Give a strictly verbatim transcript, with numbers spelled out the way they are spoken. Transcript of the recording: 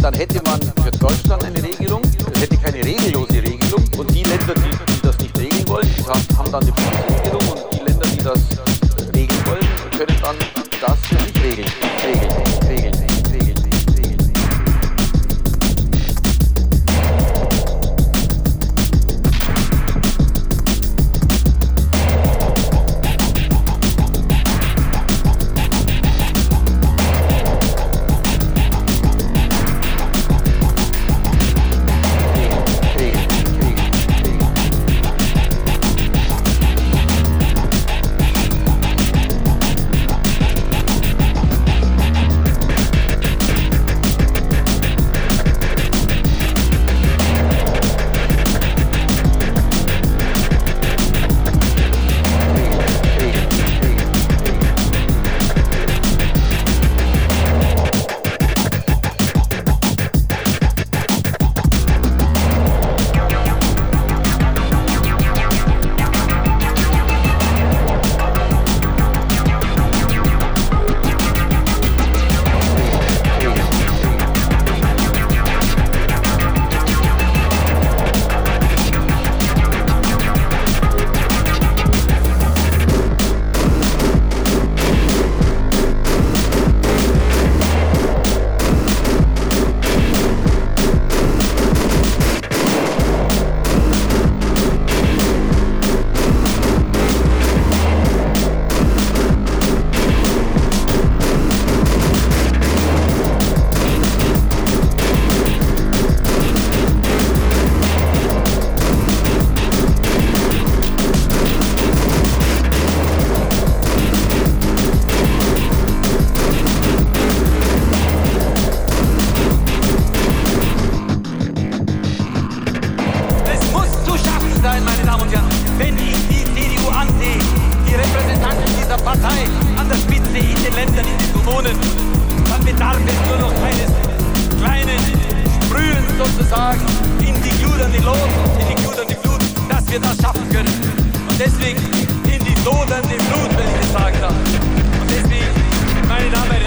dann hätte man für Deutschland eine Regelung, es hätte keine regellose Regelung und die Länder, die, die das nicht regeln wollen, die haben dann eine Bundesregelung und die Länder, die das regeln wollen, können dann das für sich regeln. Regeln, regeln, regeln, regeln, regeln. Deswegen in die lodernde Flut, wenn ich das sagen darf. Und deswegen, meine Damen